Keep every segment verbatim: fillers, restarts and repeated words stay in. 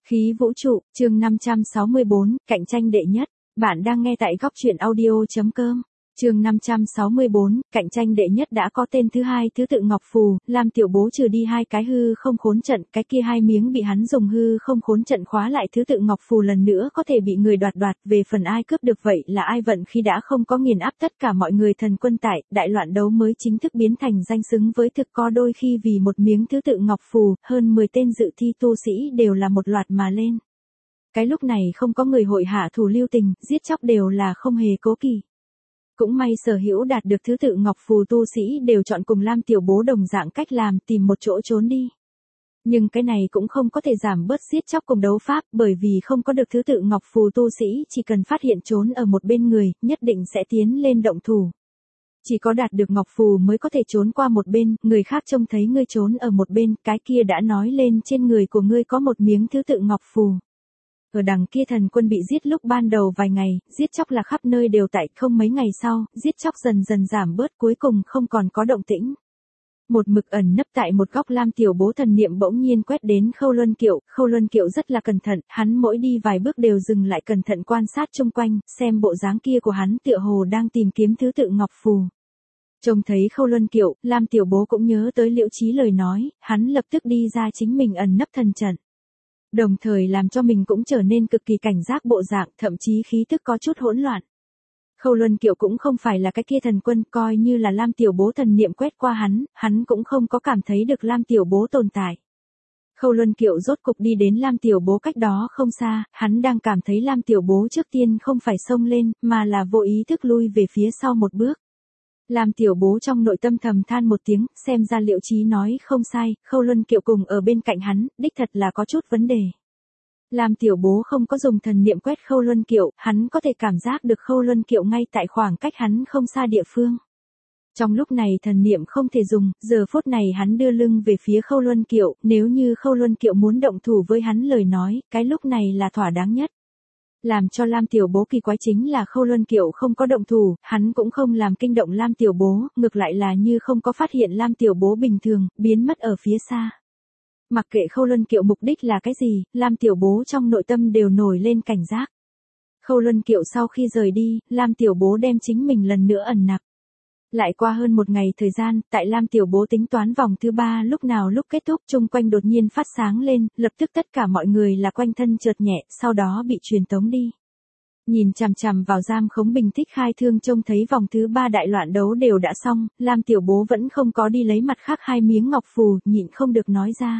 Khí vũ trụ, chương năm trăm sáu mươi bốn, cạnh tranh đệ nhất. Bạn đang nghe tại góc truyện audio.com. Chương năm trăm sáu mươi bốn, cạnh tranh đệ nhất đã có tên thứ hai thứ tự Ngọc Phù, Lam Tiểu Bố trừ đi hai cái hư không khốn trận, cái kia hai miếng bị hắn dùng hư không khốn trận khóa lại thứ tự Ngọc Phù lần nữa có thể bị người đoạt đoạt, về phần ai cướp được vậy là ai vận khi đã không có nghiền áp tất cả mọi người thần quân tại, đại loạn đấu mới chính thức biến thành danh xứng với thực có đôi khi vì một miếng thứ tự Ngọc Phù, hơn mười tên dự thi tu sĩ đều là một loạt mà lên. Cái lúc này không có người hội hạ thủ lưu tình, giết chóc đều là không hề cố kỵ. Cũng may sở hữu đạt được thứ tự Ngọc Phù tu sĩ đều chọn cùng Lam Tiểu Bố đồng dạng cách làm, tìm một chỗ trốn đi. Nhưng cái này cũng không có thể giảm bớt giết chóc cùng đấu pháp, bởi vì không có được thứ tự Ngọc Phù tu sĩ chỉ cần phát hiện trốn ở một bên người, nhất định sẽ tiến lên động thủ. Chỉ có đạt được Ngọc Phù mới có thể trốn qua một bên, người khác trông thấy ngươi trốn ở một bên, cái kia đã nói lên trên người của ngươi có một miếng thứ tự Ngọc Phù. Ở đằng kia thần quân bị giết lúc ban đầu vài ngày, giết chóc là khắp nơi đều tại, không mấy ngày sau, giết chóc dần dần giảm bớt, cuối cùng không còn có động tĩnh. Một mực ẩn nấp tại một góc Lam Tiểu Bố thần niệm bỗng nhiên quét đến Khâu Luân Kiệu, Khâu Luân Kiệu rất là cẩn thận, hắn mỗi đi vài bước đều dừng lại cẩn thận quan sát chung quanh, xem bộ dáng kia của hắn tựa hồ đang tìm kiếm thứ tự Ngọc Phù. Trông thấy Khâu Luân Kiệu, Lam Tiểu Bố cũng nhớ tới Liễu Chí lời nói, hắn lập tức đi ra chính mình ẩn nấp thần trận. Đồng thời làm cho mình cũng trở nên cực kỳ cảnh giác bộ dạng, thậm chí khí tức có chút hỗn loạn. Khâu Luân Kiệu cũng không phải là cái kia thần quân, coi như là Lam Tiểu Bố thần niệm quét qua hắn, hắn cũng không có cảm thấy được Lam Tiểu Bố tồn tại. Khâu Luân Kiệu rốt cục đi đến Lam Tiểu Bố cách đó không xa, hắn đang cảm thấy Lam Tiểu Bố trước tiên không phải xông lên, mà là vô ý thức lui về phía sau một bước. Lam Tiểu Bố trong nội tâm thầm than một tiếng, xem ra Liễu Chí nói không sai, Khâu Luân Kiệu cùng ở bên cạnh hắn, đích thật là có chút vấn đề. Lam Tiểu Bố không có dùng thần niệm quét Khâu Luân Kiệu, hắn có thể cảm giác được Khâu Luân Kiệu ngay tại khoảng cách hắn không xa địa phương. Trong lúc này thần niệm không thể dùng, giờ phút này hắn đưa lưng về phía Khâu Luân Kiệu, nếu như Khâu Luân Kiệu muốn động thủ với hắn lời nói, cái lúc này là thỏa đáng nhất. Làm cho Lam Tiểu Bố kỳ quái chính là Khâu Luân Kiệu không có động thủ, hắn cũng không làm kinh động Lam Tiểu Bố, ngược lại là như không có phát hiện Lam Tiểu Bố bình thường, biến mất ở phía xa. Mặc kệ Khâu Luân Kiệu mục đích là cái gì, Lam Tiểu Bố trong nội tâm đều nổi lên cảnh giác. Khâu Luân Kiệu sau khi rời đi, Lam Tiểu Bố đem chính mình lần nữa ẩn nặc. Lại qua hơn một ngày thời gian, tại Lam Tiểu Bố tính toán vòng thứ ba lúc nào lúc kết thúc, chung quanh đột nhiên phát sáng lên, lập tức tất cả mọi người là quanh thân chợt nhẹ, sau đó bị truyền tống đi. Nhìn chằm chằm vào giam khống Bình Thích Khai Thương trông thấy vòng thứ ba đại loạn đấu đều đã xong, Lam Tiểu Bố vẫn không có đi lấy mặt khác hai miếng ngọc phù, nhịn không được nói ra.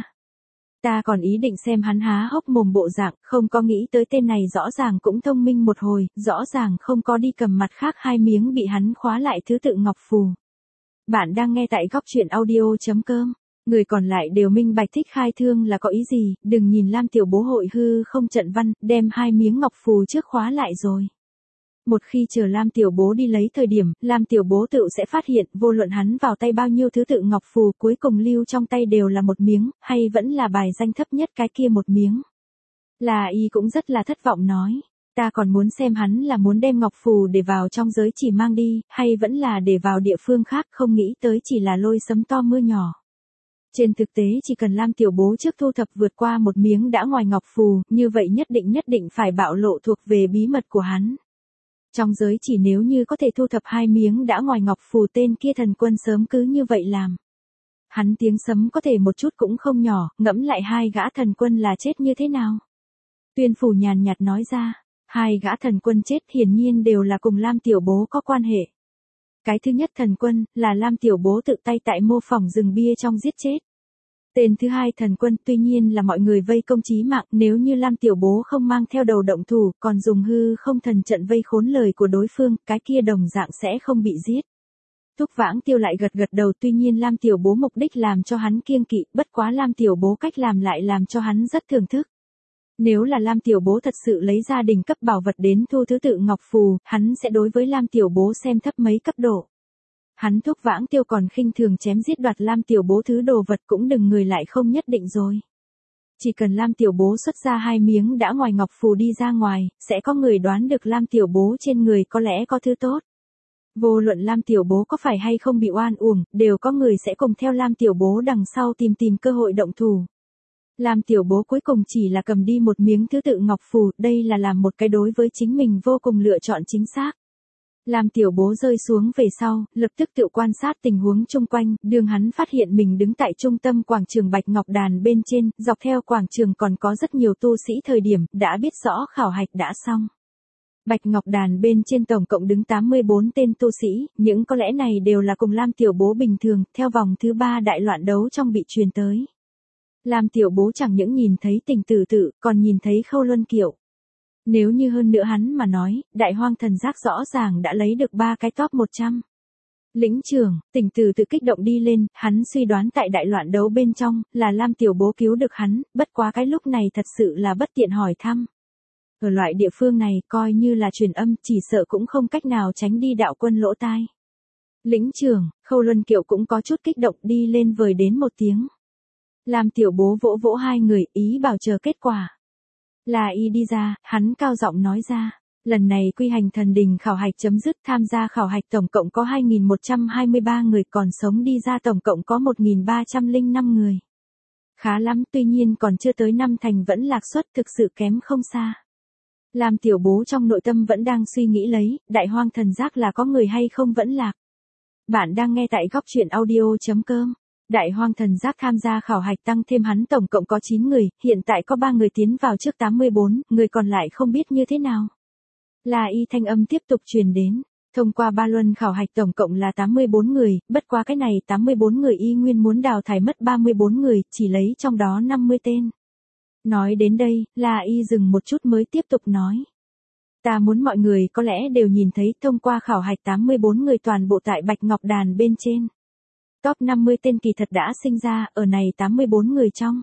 Ta còn ý định xem hắn há hốc mồm bộ dạng, không có nghĩ tới tên này rõ ràng cũng thông minh một hồi, rõ ràng không có đi cầm mặt khác hai miếng bị hắn khóa lại thứ tự ngọc phù. Bạn đang nghe tại góc truyện audio.com. Người còn lại đều minh bạch Thích Khai Thương là có ý gì, đừng nhìn Lam Tiểu Bố hội hư không trận văn, đem hai miếng ngọc phù trước khóa lại rồi. Một khi chờ Lam Tiểu Bố đi lấy thời điểm, Lam Tiểu Bố tự sẽ phát hiện, vô luận hắn vào tay bao nhiêu thứ tự ngọc phù cuối cùng lưu trong tay đều là một miếng, hay vẫn là bài danh thấp nhất cái kia một miếng. Là y cũng rất là thất vọng nói, ta còn muốn xem hắn là muốn đem ngọc phù để vào trong giới chỉ mang đi, hay vẫn là để vào địa phương khác, không nghĩ tới chỉ là lôi sấm to mưa nhỏ. Trên thực tế chỉ cần Lam Tiểu Bố trước thu thập vượt qua một miếng đã ngoài ngọc phù, như vậy nhất định nhất định phải bạo lộ thuộc về bí mật của hắn. Trong giới chỉ nếu như có thể thu thập hai miếng đã ngoài ngọc phù tên kia thần quân sớm cứ như vậy làm. Hắn tiếng sấm có thể một chút cũng không nhỏ, ngẫm lại hai gã thần quân là chết như thế nào. Tuyên Phủ nhàn nhạt nói ra, hai gã thần quân chết hiển nhiên đều là cùng Lam Tiểu Bố có quan hệ. Cái thứ nhất thần quân, là Lam Tiểu Bố tự tay tại mô phỏng rừng bia trong giết chết. Tên thứ hai thần quân tuy nhiên là mọi người vây công chí mạng, nếu như Lam Tiểu Bố không mang theo đầu động thủ, còn dùng hư không thần trận vây khốn lời của đối phương, cái kia đồng dạng sẽ không bị giết. Thúc Vãng Tiêu lại gật gật đầu, tuy nhiên Lam Tiểu Bố mục đích làm cho hắn kiêng kỵ, bất quá Lam Tiểu Bố cách làm lại làm cho hắn rất thưởng thức. Nếu là Lam Tiểu Bố thật sự lấy ra đỉnh cấp bảo vật đến thu thứ tự ngọc phù, hắn sẽ đối với Lam Tiểu Bố xem thấp mấy cấp độ. Hắn Thúc Vãng Tiêu còn khinh thường chém giết đoạt Lam Tiểu Bố thứ đồ vật cũng đừng người lại không nhất định rồi. Chỉ cần Lam Tiểu Bố xuất ra hai miếng đã ngoài ngọc phù đi ra ngoài, sẽ có người đoán được Lam Tiểu Bố trên người có lẽ có thứ tốt. Vô luận Lam Tiểu Bố có phải hay không bị oan uổng, đều có người sẽ cùng theo Lam Tiểu Bố đằng sau tìm tìm cơ hội động thủ. Lam Tiểu Bố cuối cùng chỉ là cầm đi một miếng thứ tự ngọc phù, đây là làm một cái đối với chính mình vô cùng lựa chọn chính xác. Lam Tiểu Bố rơi xuống về sau, lập tức tự quan sát tình huống chung quanh, đường hắn phát hiện mình đứng tại trung tâm quảng trường Bạch Ngọc Đàn bên trên, dọc theo quảng trường còn có rất nhiều tu sĩ thời điểm, đã biết rõ khảo hạch đã xong. Bạch Ngọc Đàn bên trên tổng cộng đứng tám mươi bốn tên tu sĩ, những có lẽ này đều là cùng Lam Tiểu Bố bình thường, theo vòng thứ ba đại loạn đấu trong bị truyền tới. Lam Tiểu Bố chẳng những nhìn thấy Tình Tử Tử, còn nhìn thấy Khâu Luân Kiệu. Nếu như hơn nữa hắn mà nói, Đại Hoang Thần Giác rõ ràng đã lấy được ba cái top một trăm. Lĩnh trưởng, Tình Tử Tử kích động đi lên, hắn suy đoán tại đại loạn đấu bên trong, là Lam Tiểu Bố cứu được hắn, bất quá cái lúc này thật sự là bất tiện hỏi thăm. Ở loại địa phương này, coi như là truyền âm, chỉ sợ cũng không cách nào tránh đi đạo quân lỗ tai. Lĩnh trưởng, Khâu Luân Kiệu cũng có chút kích động đi lên vời đến một tiếng. Lam Tiểu Bố vỗ vỗ hai người, ý bảo chờ kết quả. Là y đi ra, hắn cao giọng nói ra, lần này quy hành thần đình khảo hạch chấm dứt, tham gia khảo hạch tổng cộng có hai nghìn một trăm hai mươi ba người, còn sống đi ra tổng cộng có một nghìn ba trăm lẻ năm người. Khá lắm, tuy nhiên còn chưa tới năm thành vẫn lạc suất, thực sự kém không xa. Lam Tiểu Bố trong nội tâm vẫn đang suy nghĩ lấy, Đại Hoang Thần Giác là có người hay không vẫn lạc. Bạn đang nghe tại góc truyện audio chấm com. Đại Hoang Thần Giác tham gia khảo hạch tăng thêm hắn tổng cộng có chín người, hiện tại có ba người tiến vào trước tám mươi bốn, người còn lại không biết như thế nào. Là y thanh âm tiếp tục truyền đến, thông qua ba luân khảo hạch tổng cộng là tám mươi bốn người, bất quá cái này tám mươi bốn người y nguyên muốn đào thải mất ba mươi bốn người, chỉ lấy trong đó năm mươi tên. Nói đến đây, là y dừng một chút mới tiếp tục nói. Ta muốn mọi người có lẽ đều nhìn thấy thông qua khảo hạch tám mươi bốn người toàn bộ tại Bạch Ngọc Đàn bên trên. Top năm mươi tên kỳ thật đã sinh ra, ở này tám mươi bốn người trong.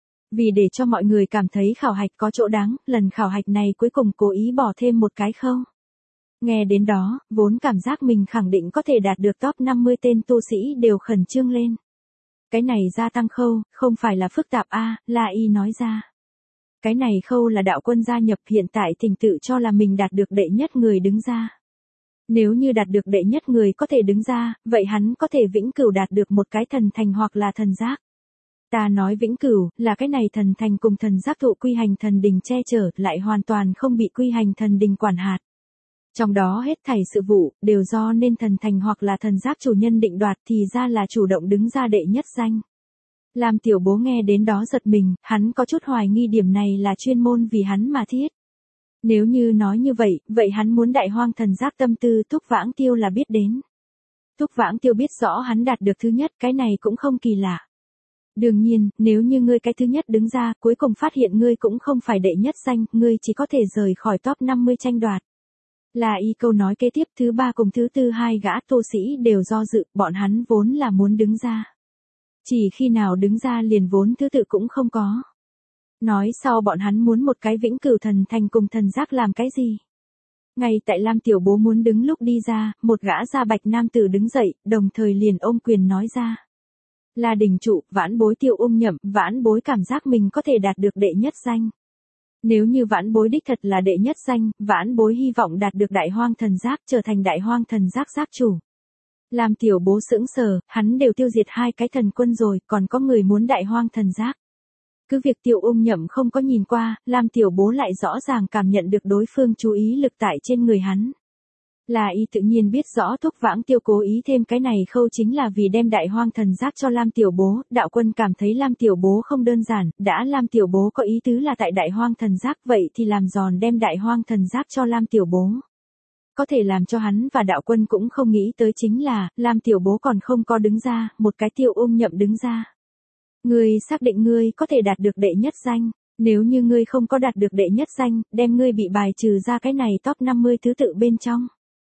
Vì để cho mọi người cảm thấy khảo hạch có chỗ đáng, lần khảo hạch này cuối cùng cố ý bỏ thêm một cái khâu. Nghe đến đó, vốn cảm giác mình khẳng định có thể đạt được top năm mươi tên tu sĩ đều khẩn trương lên. Cái này gia tăng khâu, không phải là phức tạp a, La Y nói ra. Cái này khâu là đạo quân gia nhập, hiện tại Tình Tự cho là mình đạt được đệ nhất người đứng ra. Nếu như đạt được đệ nhất người có thể đứng ra, vậy hắn có thể vĩnh cửu đạt được một cái thần thành hoặc là thần giác. Ta nói vĩnh cửu, là cái này thần thành cùng thần giác thụ quy hành thần đình che chở, lại hoàn toàn không bị quy hành thần đình quản hạt. Trong đó hết thảy sự vụ, đều do nên thần thành hoặc là thần giác chủ nhân định đoạt, thì ra là chủ động đứng ra đệ nhất danh. Lam Tiểu Bố nghe đến đó giật mình, hắn có chút hoài nghi điểm này là chuyên môn vì hắn mà thiết. Nếu như nói như vậy, vậy hắn muốn Đại Hoang Thần Giác tâm tư Túc Vãng Tiêu là biết đến. Túc Vãng Tiêu biết rõ hắn đạt được thứ nhất, cái này cũng không kỳ lạ. Đương nhiên, nếu như ngươi cái thứ nhất đứng ra, cuối cùng phát hiện ngươi cũng không phải đệ nhất danh, ngươi chỉ có thể rời khỏi top năm mươi tranh đoạt. Là y câu nói kế tiếp, thứ ba cùng thứ tư hai gã tu sĩ đều do dự, bọn hắn vốn là muốn đứng ra. Chỉ khi nào đứng ra liền vốn thứ tự cũng không có. Nói sau bọn hắn muốn một cái vĩnh cửu thần thành cùng thần giác làm cái gì? Ngay tại Lam Tiểu Bố muốn đứng lúc đi ra, một gã da bạch nam tử đứng dậy, đồng thời liền ôm quyền nói ra. Là đình trụ, vãn bối Tiêu Ung Nhậm, vãn bối cảm giác mình có thể đạt được đệ nhất danh. Nếu như vãn bối đích thật là đệ nhất danh, vãn bối hy vọng đạt được Đại Hoang Thần Giác, trở thành Đại Hoang Thần Giác giác chủ. Lam Tiểu Bố sững sờ, hắn đều tiêu diệt hai cái thần quân rồi, còn có người muốn Đại Hoang Thần Giác. Cứ việc Tiêu Ung Nhậm không có nhìn qua, Lam Tiểu Bố lại rõ ràng cảm nhận được đối phương chú ý lực tại trên người hắn. Là y tự nhiên biết rõ Thúc Vãng Tiêu cố ý thêm cái này khâu chính là vì đem Đại Hoang Thần Giác cho Lam Tiểu Bố, đạo quân cảm thấy Lam Tiểu Bố không đơn giản, đã Lam Tiểu Bố có ý tứ là tại Đại Hoang Thần Giác, vậy thì làm giòn đem Đại Hoang Thần Giác cho Lam Tiểu Bố. Có thể làm cho hắn và đạo quân cũng không nghĩ tới chính là, Lam Tiểu Bố còn không có đứng ra, một cái Tiêu Ung Nhậm đứng ra. Ngươi xác định ngươi có thể đạt được đệ nhất danh, nếu như ngươi không có đạt được đệ nhất danh, đem ngươi bị bài trừ ra cái này top năm mươi thứ tự bên trong.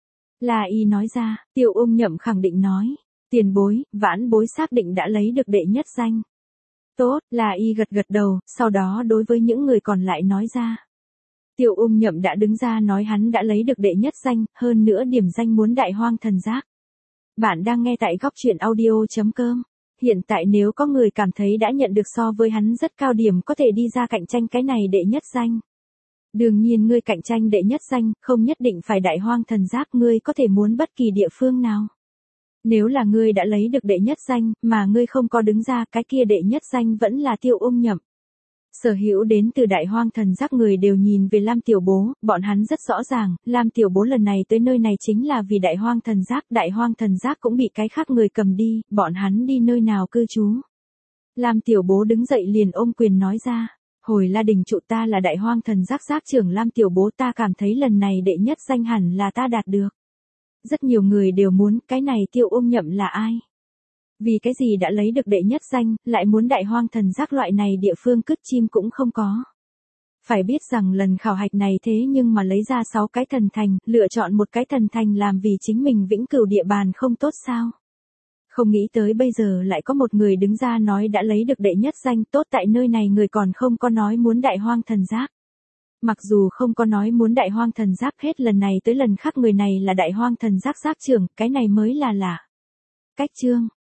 Là y nói ra, Tiêu Ung Nhậm khẳng định nói, tiền bối, vãn bối xác định đã lấy được đệ nhất danh. Tốt, là y gật gật đầu, sau đó đối với những người còn lại nói ra. Tiêu Ung Nhậm đã đứng ra nói hắn đã lấy được đệ nhất danh, hơn nữa điểm danh muốn Đại Hoang Thần Giác. Bạn đang nghe tại góc truyện audio chấm com. Hiện tại nếu có người cảm thấy đã nhận được so với hắn rất cao điểm có thể đi ra cạnh tranh cái này đệ nhất danh. Đương nhiên ngươi cạnh tranh đệ nhất danh, không nhất định phải Đại Hoang Thần Giác, ngươi có thể muốn bất kỳ địa phương nào. Nếu là ngươi đã lấy được đệ nhất danh, mà ngươi không có đứng ra, cái kia đệ nhất danh vẫn là Tiêu Ung Nhậm. Sở hữu đến từ Đại Hoang Thần Giác người đều nhìn về Lam Tiểu Bố, bọn hắn rất rõ ràng, Lam Tiểu Bố lần này tới nơi này chính là vì Đại Hoang Thần Giác, Đại Hoang Thần Giác cũng bị cái khác người cầm đi, bọn hắn đi nơi nào cư trú. Lam Tiểu Bố đứng dậy liền ôm quyền nói ra, hồi La Đình trụ ta là Đại Hoang Thần Giác giác trưởng Lam Tiểu Bố, ta cảm thấy lần này đệ nhất danh hẳn là ta đạt được. Rất nhiều người đều muốn, cái này Tiêu Ôm Nhậm là ai? Vì cái gì đã lấy được đệ nhất danh, lại muốn Đại Hoang Thần Giác loại này địa phương cứt chim cũng không có. Phải biết rằng lần khảo hạch này thế nhưng mà lấy ra sáu cái thần thành, lựa chọn một cái thần thành làm vì chính mình vĩnh cửu địa bàn không tốt sao? Không nghĩ tới bây giờ lại có một người đứng ra nói đã lấy được đệ nhất danh, tốt tại nơi này người còn không có nói muốn Đại Hoang Thần Giác. Mặc dù không có nói muốn Đại Hoang Thần Giác, hết lần này tới lần khác người này là Đại Hoang Thần Giác giác trưởng, cái này mới là lạ. Cách chương